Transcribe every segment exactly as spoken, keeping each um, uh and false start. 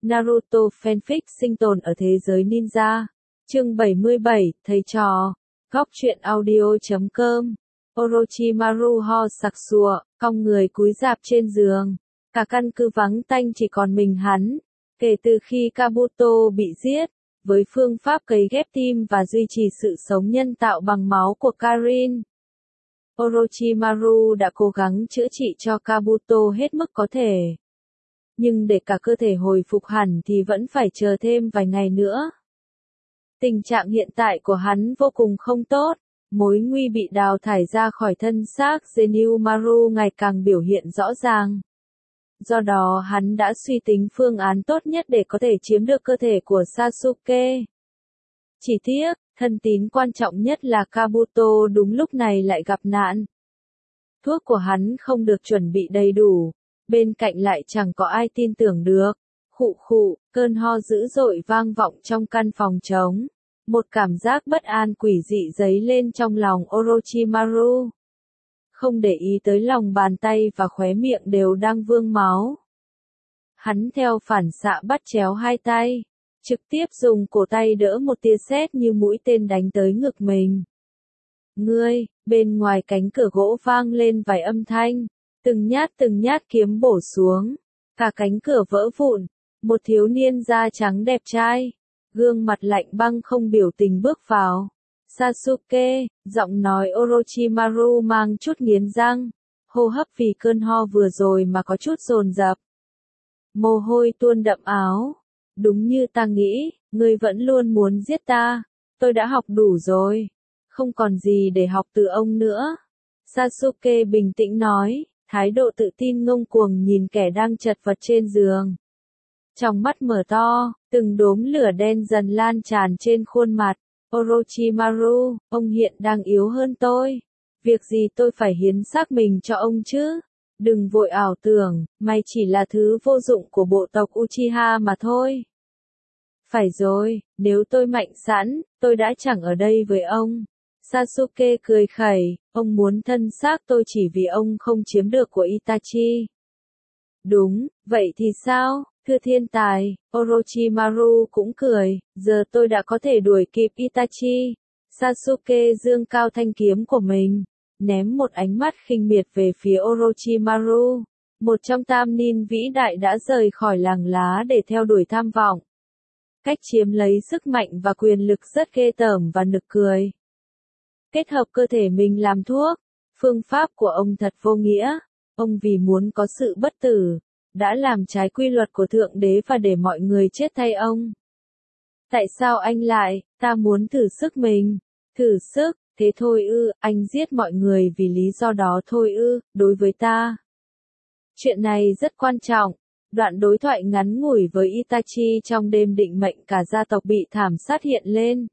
Naruto fanfic sinh tồn ở thế giới ninja. Chương bảy mươi bảy, thầy trò. Góc truyện audio chấm com. Orochimaru ho sặc sụa, cong người cúi rạp trên giường. Cả căn cứ vắng tanh chỉ còn mình hắn. Kể từ khi Kabuto bị giết, với phương pháp cấy ghép tim và duy trì sự sống nhân tạo bằng máu của Karin, Orochimaru đã cố gắng chữa trị cho Kabuto hết mức có thể. Nhưng để cả cơ thể hồi phục hẳn thì vẫn phải chờ thêm vài ngày nữa. Tình trạng hiện tại của hắn vô cùng không tốt, mối nguy bị đào thải ra khỏi thân xác Zenitsu ngày càng biểu hiện rõ ràng. Do đó hắn đã suy tính phương án tốt nhất để có thể chiếm được cơ thể của Sasuke. Chỉ tiếc, thân tín quan trọng nhất là Kabuto đúng lúc này lại gặp nạn. Thuốc của hắn không được chuẩn bị đầy đủ, bên cạnh lại chẳng có ai tin tưởng được. Khụ khụ, cơn ho dữ dội vang vọng trong căn phòng trống. Một cảm giác bất an quỷ dị dấy lên trong lòng Orochimaru. Không để ý tới lòng bàn tay và khóe miệng đều đang vương máu. Hắn theo phản xạ bắt chéo hai tay, trực tiếp dùng cổ tay đỡ một tia sét như mũi tên đánh tới ngực mình. Ngươi, bên ngoài cánh cửa gỗ vang lên vài âm thanh, từng nhát từng nhát kiếm bổ xuống, cả cánh cửa vỡ vụn, một thiếu niên da trắng đẹp trai, gương mặt lạnh băng không biểu tình bước vào. Sasuke, giọng nói Orochimaru mang chút nghiến răng, hô hấp vì cơn ho vừa rồi mà có chút dồn dập. Mồ hôi tuôn đậm áo. Đúng như ta nghĩ, ngươi vẫn luôn muốn giết ta. Tôi đã học đủ rồi. Không còn gì để học từ ông nữa. Sasuke bình tĩnh nói, thái độ tự tin ngông cuồng nhìn kẻ đang chật vật trên giường. Trong mắt mở to, từng đốm lửa đen dần lan tràn trên khuôn mặt. Orochimaru, ông hiện đang yếu hơn tôi. Việc gì tôi phải hiến xác mình cho ông chứ? Đừng vội ảo tưởng, mày chỉ là thứ vô dụng của bộ tộc Uchiha mà thôi. Phải rồi, nếu tôi mạnh sẵn, tôi đã chẳng ở đây với ông. Sasuke cười khẩy, ông muốn thân xác tôi chỉ vì ông không chiếm được của Itachi. Đúng, vậy thì sao? Thưa thiên tài, Orochimaru cũng cười, giờ tôi đã có thể đuổi kịp Itachi. Sasuke giương cao thanh kiếm của mình, ném một ánh mắt khinh miệt về phía Orochimaru. Một trong tam nin vĩ đại đã rời khỏi làng lá để theo đuổi tham vọng. Cách chiếm lấy sức mạnh và quyền lực rất ghê tởm và nực cười. Kết hợp cơ thể mình làm thuốc, phương pháp của ông thật vô nghĩa. Ông vì muốn có sự bất tử, đã làm trái quy luật của Thượng Đế và để mọi người chết thay ông. Tại sao anh lại, ta muốn thử sức mình. Thử sức, thế thôi ư, anh giết mọi người vì lý do đó thôi ư, đối với ta. Chuyện này rất quan trọng. Đoạn đối thoại ngắn ngủi với Itachi trong đêm định mệnh cả gia tộc bị thảm sát hiện lên.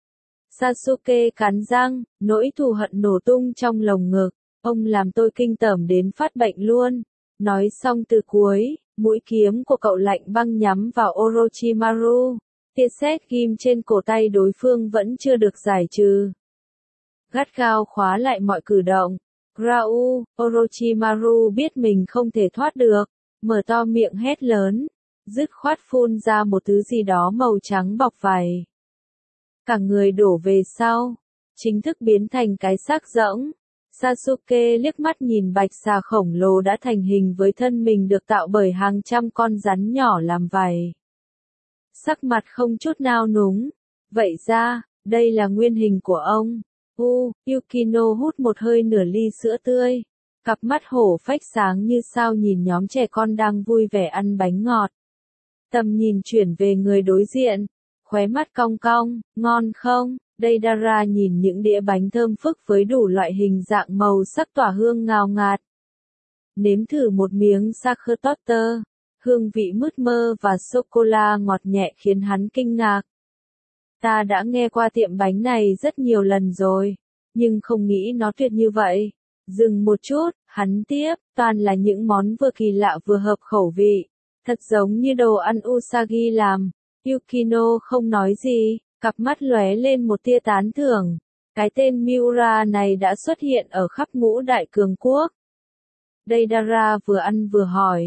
Sasuke cắn răng, nỗi thù hận nổ tung trong lồng ngực. Ông làm tôi kinh tởm đến phát bệnh luôn. Nói xong từ cuối, mũi kiếm của cậu lạnh băng nhắm vào Orochimaru. Tia sét ghim trên cổ tay đối phương vẫn chưa được giải trừ. Gắt gao khóa lại mọi cử động. Rau, Orochimaru biết mình không thể thoát được, mở to miệng hét lớn, dứt khoát phun ra một thứ gì đó màu trắng bọc vảy. Cả người đổ về sau, chính thức biến thành cái xác rỗng. Sasuke liếc mắt nhìn bạch xà khổng lồ đã thành hình với thân mình được tạo bởi hàng trăm con rắn nhỏ làm vảy. Sắc mặt không chút nao núng. Vậy ra, đây là nguyên hình của ông. U, Yukino hút một hơi nửa ly sữa tươi. Cặp mắt hổ phách sáng như sao nhìn nhóm trẻ con đang vui vẻ ăn bánh ngọt. Tầm nhìn chuyển về người đối diện. Khóe mắt cong cong, ngon không? Deidara nhìn những đĩa bánh thơm phức với đủ loại hình dạng màu sắc tỏa hương ngào ngạt. Nếm thử một miếng Sachertotter, hương vị mướt mơ và sô-cô-la ngọt nhẹ khiến hắn kinh ngạc. Ta đã nghe qua tiệm bánh này rất nhiều lần rồi, nhưng không nghĩ nó tuyệt như vậy. Dừng một chút, hắn tiếp, toàn là những món vừa kỳ lạ vừa hợp khẩu vị. Thật giống như đồ ăn Usagi làm. Yukino không nói gì. Cặp mắt lóe lên một tia tán thưởng. Cái tên Miura này đã xuất hiện ở khắp ngũ đại cường quốc. Deidara vừa ăn vừa hỏi.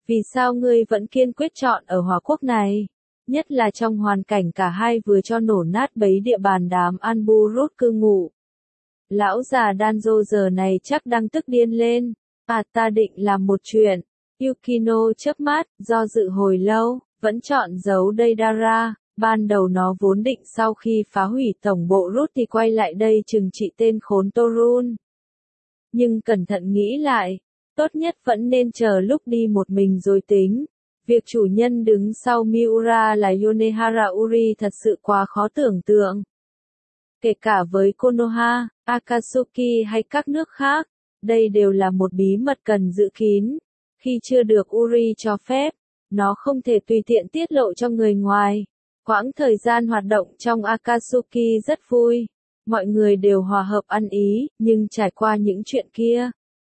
Vì sao ngươi vẫn kiên quyết chọn ở Hòa Quốc này? Nhất là trong hoàn cảnh cả hai vừa cho nổ nát bấy địa bàn đám Anburut cư ngụ. Lão già Danzo giờ này chắc đang tức điên lên. À ta định làm một chuyện. Yukino chớp mắt, do dự hồi lâu, vẫn chọn giấu Deidara. Ban đầu nó vốn định sau khi phá hủy tổng bộ rút thì quay lại đây trừng trị tên khốn Torun. Nhưng cẩn thận nghĩ lại, tốt nhất vẫn nên chờ lúc đi một mình rồi tính. Việc chủ nhân đứng sau Miura là Yonehara Uri thật sự quá khó tưởng tượng. Kể cả với Konoha, Akatsuki hay các nước khác, đây đều là một bí mật cần giữ kín. Khi chưa được Uri cho phép, nó không thể tùy tiện tiết lộ cho người ngoài. Quãng thời gian hoạt động trong Akatsuki rất vui. Mọi người đều hòa hợp ăn ý, nhưng trải qua những chuyện kia,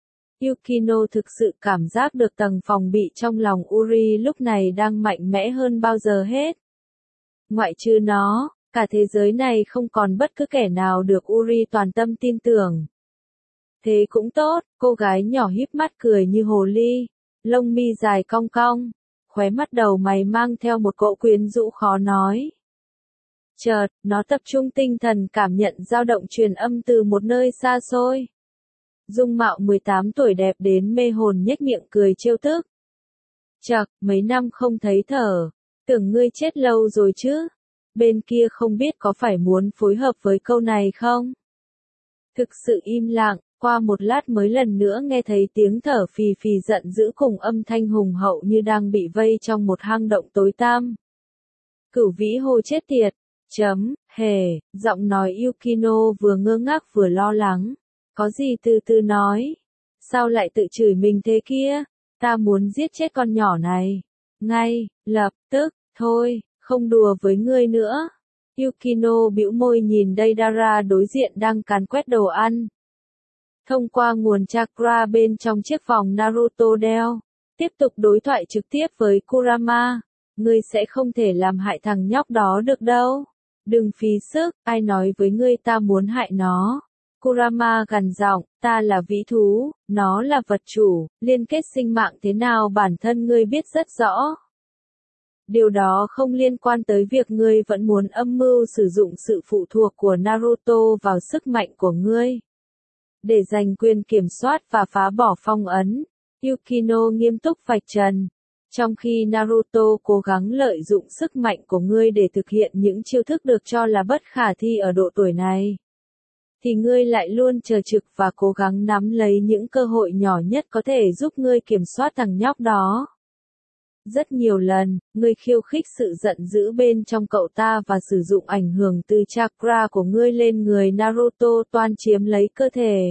Yukino thực sự cảm giác được tầng phòng bị trong lòng Uri lúc này đang mạnh mẽ hơn bao giờ hết. Ngoại trừ nó, cả thế giới này không còn bất cứ kẻ nào được Uri toàn tâm tin tưởng. Thế cũng tốt, cô gái nhỏ híp mắt cười như hồ ly, lông mi dài cong cong, khóe mắt đầu mày mang theo một cỗ quyến rũ khó nói. Chợt, nó tập trung tinh thần cảm nhận dao động truyền âm từ một nơi xa xôi. Dung mạo mười tám tuổi đẹp đến mê hồn nhếch miệng cười trêu tức. Chậc, mấy năm không thấy thở, tưởng ngươi chết lâu rồi chứ. Bên kia không biết có phải muốn phối hợp với câu này không? Thực sự im lặng, qua một lát mới lần nữa nghe thấy tiếng thở phì phì giận dữ cùng âm thanh hùng hậu như đang bị vây trong một hang động tối tăm. Cửu vĩ hô chết tiệt, chấm, hề, giọng nói Yukino vừa ngơ ngác vừa lo lắng. Có gì từ từ nói? Sao lại tự chửi mình thế kia? Ta muốn giết chết con nhỏ này. Ngay, lập tức, thôi, không đùa với ngươi nữa. Yukino bĩu môi nhìn Deidara đối diện đang càn quét đồ ăn. Thông qua nguồn chakra bên trong chiếc vòng Naruto đeo, tiếp tục đối thoại trực tiếp với Kurama. Ngươi sẽ không thể làm hại thằng nhóc đó được đâu. Đừng phí sức, ai nói với ngươi ta muốn hại nó. Kurama gằn giọng, ta là vĩ thú, nó là vật chủ, liên kết sinh mạng thế nào bản thân ngươi biết rất rõ. Điều đó không liên quan tới việc ngươi vẫn muốn âm mưu sử dụng sự phụ thuộc của Naruto vào sức mạnh của ngươi. Để giành quyền kiểm soát và phá bỏ phong ấn, Yukino nghiêm túc vạch trần. Trong khi Naruto cố gắng lợi dụng sức mạnh của ngươi để thực hiện những chiêu thức được cho là bất khả thi ở độ tuổi này, thì ngươi lại luôn chờ trực và cố gắng nắm lấy những cơ hội nhỏ nhất có thể giúp ngươi kiểm soát thằng nhóc đó. Rất nhiều lần, ngươi khiêu khích sự giận dữ bên trong cậu ta và sử dụng ảnh hưởng từ chakra của ngươi lên người Naruto toan chiếm lấy cơ thể.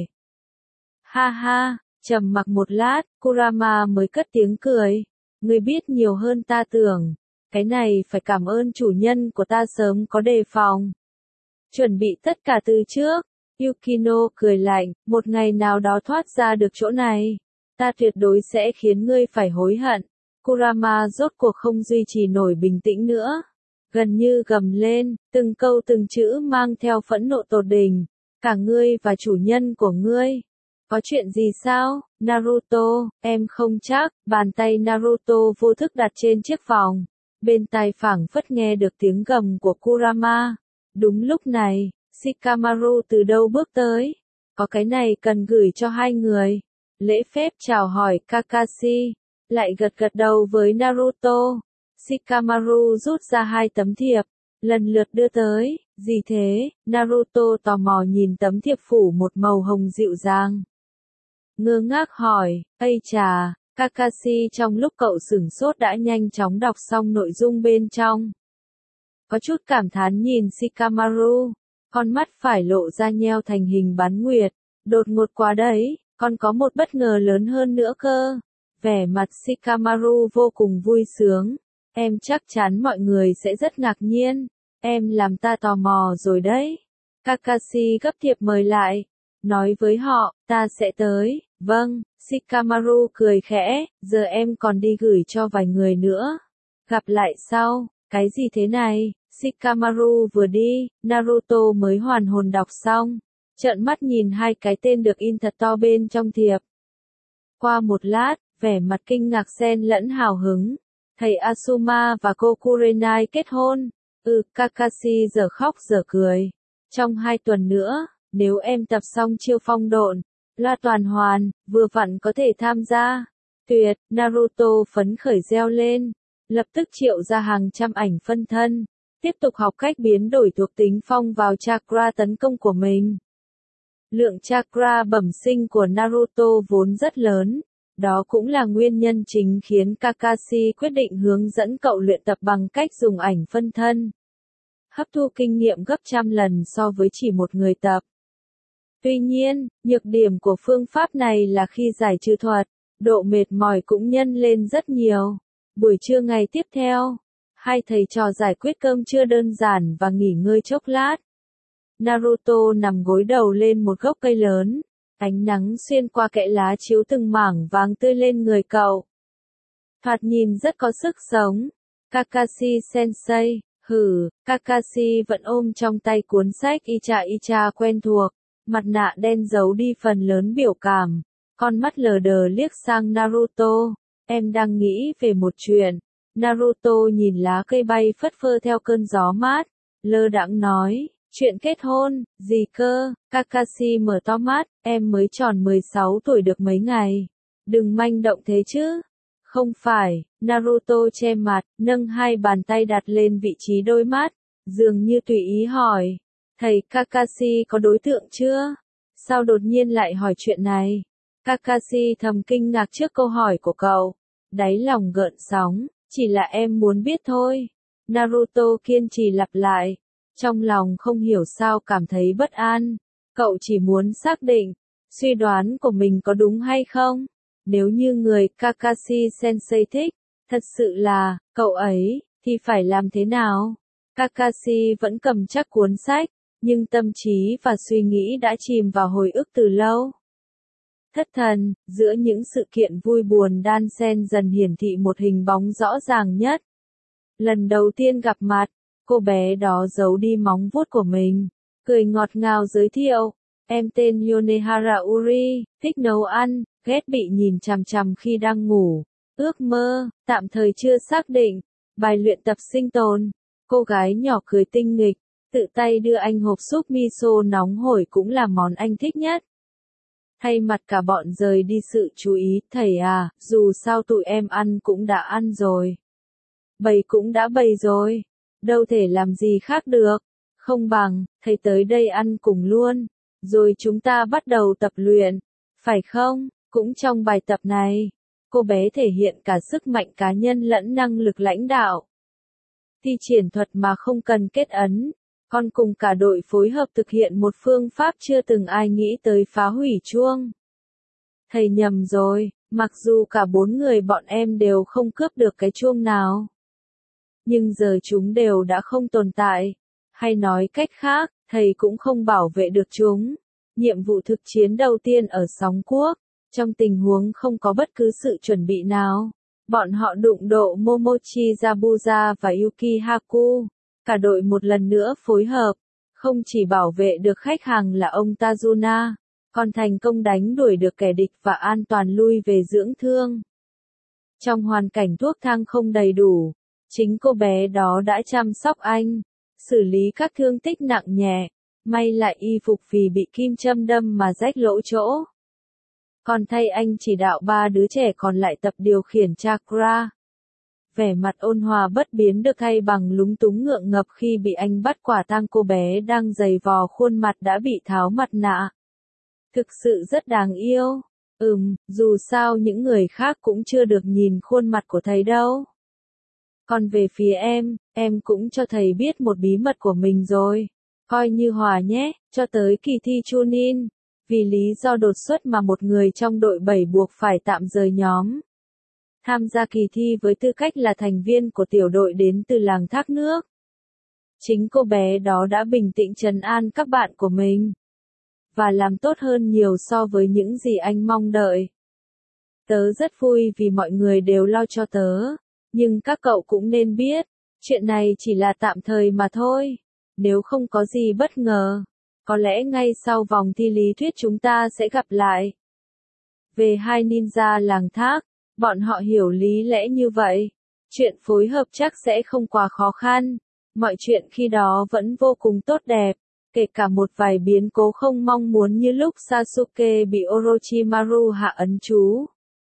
Ha ha, trầm mặc một lát, Kurama mới cất tiếng cười. Ngươi biết nhiều hơn ta tưởng. Cái này phải cảm ơn chủ nhân của ta sớm có đề phòng. Chuẩn bị tất cả từ trước. Yukino cười lạnh, một ngày nào đó thoát ra được chỗ này, ta tuyệt đối sẽ khiến ngươi phải hối hận. Kurama rốt cuộc không duy trì nổi bình tĩnh nữa. Gần như gầm lên, từng câu từng chữ mang theo phẫn nộ tột đỉnh. Cả ngươi và chủ nhân của ngươi. Có chuyện gì sao, Naruto, em không chắc. Bàn tay Naruto vô thức đặt trên chiếc vòng. Bên tai phảng phất nghe được tiếng gầm của Kurama. Đúng lúc này, Shikamaru từ đâu bước tới. Có cái này cần gửi cho hai người. Lễ phép chào hỏi Kakashi. Lại gật gật đầu với Naruto. Shikamaru rút ra hai tấm thiệp. Lần lượt đưa tới. Gì thế? Naruto tò mò nhìn tấm thiệp phủ một màu hồng dịu dàng. Ngơ ngác hỏi. Ây chà. Kakashi trong lúc cậu sửng sốt đã nhanh chóng đọc xong nội dung bên trong. Có chút cảm thán nhìn Shikamaru. Con mắt phải lộ ra nheo thành hình bán nguyệt. Đột ngột quá đấy, còn có một bất ngờ lớn hơn nữa cơ. Vẻ mặt Shikamaru vô cùng vui sướng. Em chắc chắn mọi người sẽ rất ngạc nhiên. Em làm ta tò mò rồi đấy. Kakashi gấp thiệp mời lại. Nói với họ, ta sẽ tới. Vâng, Shikamaru cười khẽ. Giờ em còn đi gửi cho vài người nữa. Gặp lại sau. Cái gì thế này? Shikamaru vừa đi, Naruto mới hoàn hồn đọc xong. Trợn mắt nhìn hai cái tên được in thật to bên trong thiệp. Qua một lát, vẻ mặt kinh ngạc xen lẫn hào hứng. Thầy Asuma và cô Kurenai kết hôn. Ừ, Kakashi giờ khóc giờ cười. Trong hai tuần nữa, nếu em tập xong chiêu phong độn, loa toàn hoàn, vừa vặn có thể tham gia. Tuyệt, Naruto phấn khởi reo lên. Lập tức triệu ra hàng trăm ảnh phân thân. Tiếp tục học cách biến đổi thuộc tính phong vào chakra tấn công của mình. Lượng chakra bẩm sinh của Naruto vốn rất lớn. Đó cũng là nguyên nhân chính khiến Kakashi quyết định hướng dẫn cậu luyện tập bằng cách dùng ảnh phân thân. Hấp thu kinh nghiệm gấp trăm lần so với chỉ một người tập. Tuy nhiên, nhược điểm của phương pháp này là khi giải trừ thuật, độ mệt mỏi cũng nhân lên rất nhiều. Buổi trưa ngày tiếp theo, hai thầy trò giải quyết cơm trưa đơn giản và nghỉ ngơi chốc lát. Naruto nằm gối đầu lên một gốc cây lớn, ánh nắng xuyên qua kẽ lá chiếu từng mảng vàng tươi lên người cậu. Thoạt nhìn rất có sức sống. Kakashi Sensei, hừ, Kakashi vẫn ôm trong tay cuốn sách Icha Icha quen thuộc, mặt nạ đen giấu đi phần lớn biểu cảm, con mắt lờ đờ liếc sang Naruto, em đang nghĩ về một chuyện. Naruto nhìn lá cây bay phất phơ theo cơn gió mát, lơ đãng nói, chuyện kết hôn, gì cơ? Kakashi mở to mắt, em mới tròn mười sáu tuổi được mấy ngày. Đừng manh động thế chứ. Không phải, Naruto che mặt, nâng hai bàn tay đặt lên vị trí đôi mắt, dường như tùy ý hỏi. Thầy Kakashi có đối tượng chưa? Sao đột nhiên lại hỏi chuyện này? Kakashi thầm kinh ngạc trước câu hỏi của cậu. Đáy lòng gợn sóng, chỉ là em muốn biết thôi. Naruto kiên trì lặp lại. Trong lòng không hiểu sao cảm thấy bất an. Cậu chỉ muốn xác định, suy đoán của mình có đúng hay không? Nếu như người Kakashi Sensei thích, thật sự là, cậu ấy, thì phải làm thế nào? Kakashi vẫn cầm chắc cuốn sách, nhưng tâm trí và suy nghĩ đã chìm vào hồi ức từ lâu. Thất thần, giữa những sự kiện vui buồn đan xen dần hiển thị một hình bóng rõ ràng nhất. Lần đầu tiên gặp mặt, cô bé đó giấu đi móng vuốt của mình, cười ngọt ngào giới thiệu, em tên Yonehara Uri, thích nấu ăn, ghét bị nhìn chằm chằm khi đang ngủ, ước mơ, tạm thời chưa xác định, bài luyện tập sinh tồn. Cô gái nhỏ cười tinh nghịch, tự tay đưa anh hộp súp miso nóng hổi cũng là món anh thích nhất. Thay mặt cả bọn rời đi sự chú ý, thầy à, dù sao tụi em ăn cũng đã ăn rồi. Bày cũng đã bày rồi, đâu thể làm gì khác được, không bằng, thầy tới đây ăn cùng luôn, rồi chúng ta bắt đầu tập luyện, phải không? Cũng trong bài tập này, cô bé thể hiện cả sức mạnh cá nhân lẫn năng lực lãnh đạo. Thi triển thuật mà không cần kết ấn, còn cùng cả đội phối hợp thực hiện một phương pháp chưa từng ai nghĩ tới phá hủy chuông. Thầy nhầm rồi, mặc dù cả bốn người bọn em đều không cướp được cái chuông nào. Nhưng giờ chúng đều đã không tồn tại. Hay nói cách khác, thầy cũng không bảo vệ được chúng. Nhiệm vụ thực chiến đầu tiên ở Sóng Quốc, trong tình huống không có bất cứ sự chuẩn bị nào. Bọn họ đụng độ Momochi Zabuza và Yuki Haku. Cả đội một lần nữa phối hợp, không chỉ bảo vệ được khách hàng là ông Tajuna, còn thành công đánh đuổi được kẻ địch và an toàn lui về dưỡng thương. Trong hoàn cảnh thuốc thang không đầy đủ, chính cô bé đó đã chăm sóc anh, xử lý các thương tích nặng nhẹ, may lại y phục vì bị kim châm đâm mà rách lỗ chỗ. Còn thay anh chỉ đạo ba đứa trẻ còn lại tập điều khiển chakra. Vẻ mặt ôn hòa bất biến được thay bằng lúng túng ngượng ngập khi bị anh bắt quả tang cô bé đang giày vò khuôn mặt đã bị tháo mặt nạ. Thực sự rất đáng yêu. Ừm, dù sao những người khác cũng chưa được nhìn khuôn mặt của thầy đâu. Còn về phía em, em cũng cho thầy biết một bí mật của mình rồi. Coi như hòa nhé, cho tới kỳ thi Chunin. Vì lý do đột xuất mà một người trong đội bảy buộc phải tạm rời nhóm. Tham gia kỳ thi với tư cách là thành viên của tiểu đội đến từ làng Thác Nước. Chính cô bé đó đã bình tĩnh trấn an các bạn của mình. Và làm tốt hơn nhiều so với những gì anh mong đợi. Tớ rất vui vì mọi người đều lo cho tớ. Nhưng các cậu cũng nên biết, chuyện này chỉ là tạm thời mà thôi. Nếu không có gì bất ngờ, có lẽ ngay sau vòng thi lý thuyết chúng ta sẽ gặp lại. Về hai ninja làng Thác, Bọn họ hiểu lý lẽ như vậy. Chuyện phối hợp chắc sẽ không quá khó khăn. Mọi chuyện khi đó vẫn vô cùng tốt đẹp. Kể cả một vài biến cố không mong muốn như lúc Sasuke bị Orochimaru hạ ấn chú.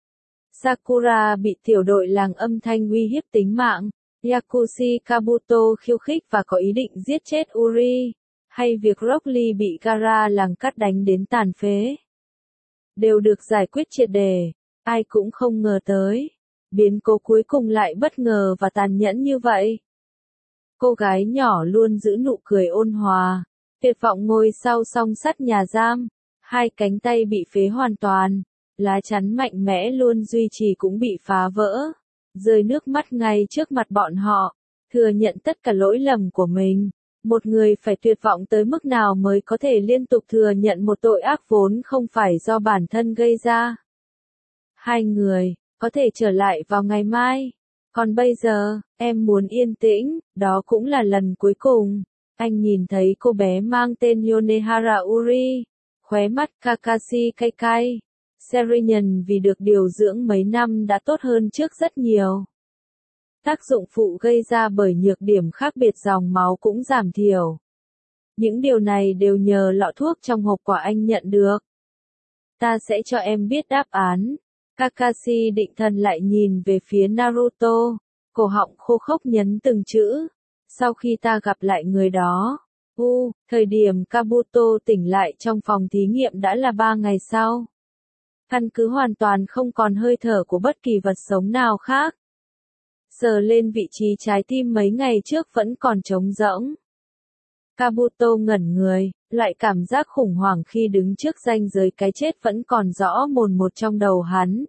Sakura bị tiểu đội làng âm thanh uy hiếp tính mạng. Yakushi Kabuto khiêu khích và có ý định giết chết Uri. Hay việc Rock Lee bị Gaara làng cắt đánh đến tàn phế. Đều được giải quyết triệt để. Ai cũng không ngờ tới. Biến cố cuối cùng lại bất ngờ và tàn nhẫn như vậy. Cô gái nhỏ luôn giữ nụ cười ôn hòa. Tuyệt vọng ngồi sau song sắt nhà giam. Hai cánh tay bị phế hoàn toàn. Lá chắn mạnh mẽ luôn duy trì cũng bị phá vỡ. Rơi nước mắt ngay trước mặt bọn họ. Thừa nhận tất cả lỗi lầm của mình. Một người phải tuyệt vọng tới mức nào mới có thể liên tục thừa nhận một tội ác vốn không phải do bản thân gây ra. Hai người, có thể trở lại vào ngày mai. Còn bây giờ, em muốn yên tĩnh, đó cũng là lần cuối cùng. Anh nhìn thấy cô bé mang tên Yonehara Uri. Khóe mắt Kakashi cay cay. Serinhân vì được điều dưỡng mấy năm đã tốt hơn trước rất nhiều. Tác dụng phụ gây ra bởi nhược điểm khác biệt dòng máu cũng giảm thiểu. Những điều này đều nhờ lọ thuốc trong hộp quả anh nhận được. Ta sẽ cho em biết đáp án. Kakashi định thần lại nhìn về phía Naruto. Cổ họng khô khốc nhấn từng chữ. Sau khi ta gặp lại người đó. U, thời điểm Kabuto tỉnh lại trong phòng thí nghiệm đã là ba ngày sau. Căn cứ hoàn toàn không còn hơi thở của bất kỳ vật sống nào khác. Sờ lên vị trí trái tim mấy ngày trước vẫn còn trống rỗng. Kabuto ngẩn người, loại cảm giác khủng hoảng khi đứng trước ranh giới cái chết vẫn còn rõ mồn một trong đầu hắn.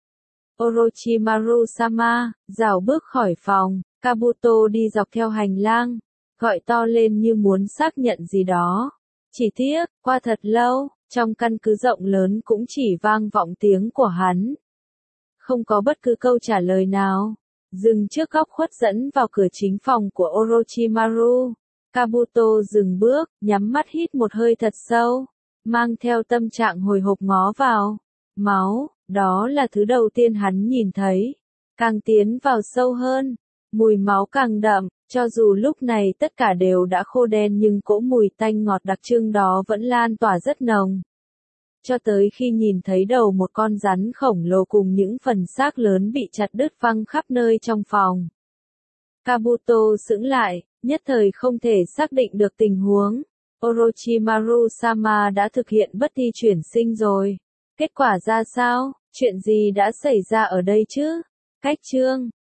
Orochimaru-sama, rảo bước khỏi phòng, Kabuto đi dọc theo hành lang, gọi to lên như muốn xác nhận gì đó. Chỉ tiếc, qua thật lâu, trong căn cứ rộng lớn cũng chỉ vang vọng tiếng của hắn. Không có bất cứ câu trả lời nào. Dừng trước góc khuất dẫn vào cửa chính phòng của Orochimaru. Kabuto dừng bước, nhắm mắt hít một hơi thật sâu, mang theo tâm trạng hồi hộp ngó vào. Máu, đó là thứ đầu tiên hắn nhìn thấy. Càng tiến vào sâu hơn, mùi máu càng đậm, cho dù lúc này tất cả đều đã khô đen nhưng cỗ mùi tanh ngọt đặc trưng đó vẫn lan tỏa rất nồng. Cho tới khi nhìn thấy đầu một con rắn khổng lồ cùng những phần xác lớn bị chặt đứt văng khắp nơi trong phòng. Kabuto sững lại, nhất thời không thể xác định được tình huống. Orochimaru-sama đã thực hiện bất thi chuyển sinh rồi. Kết quả ra sao? Chuyện gì đã xảy ra ở đây chứ? Cách chương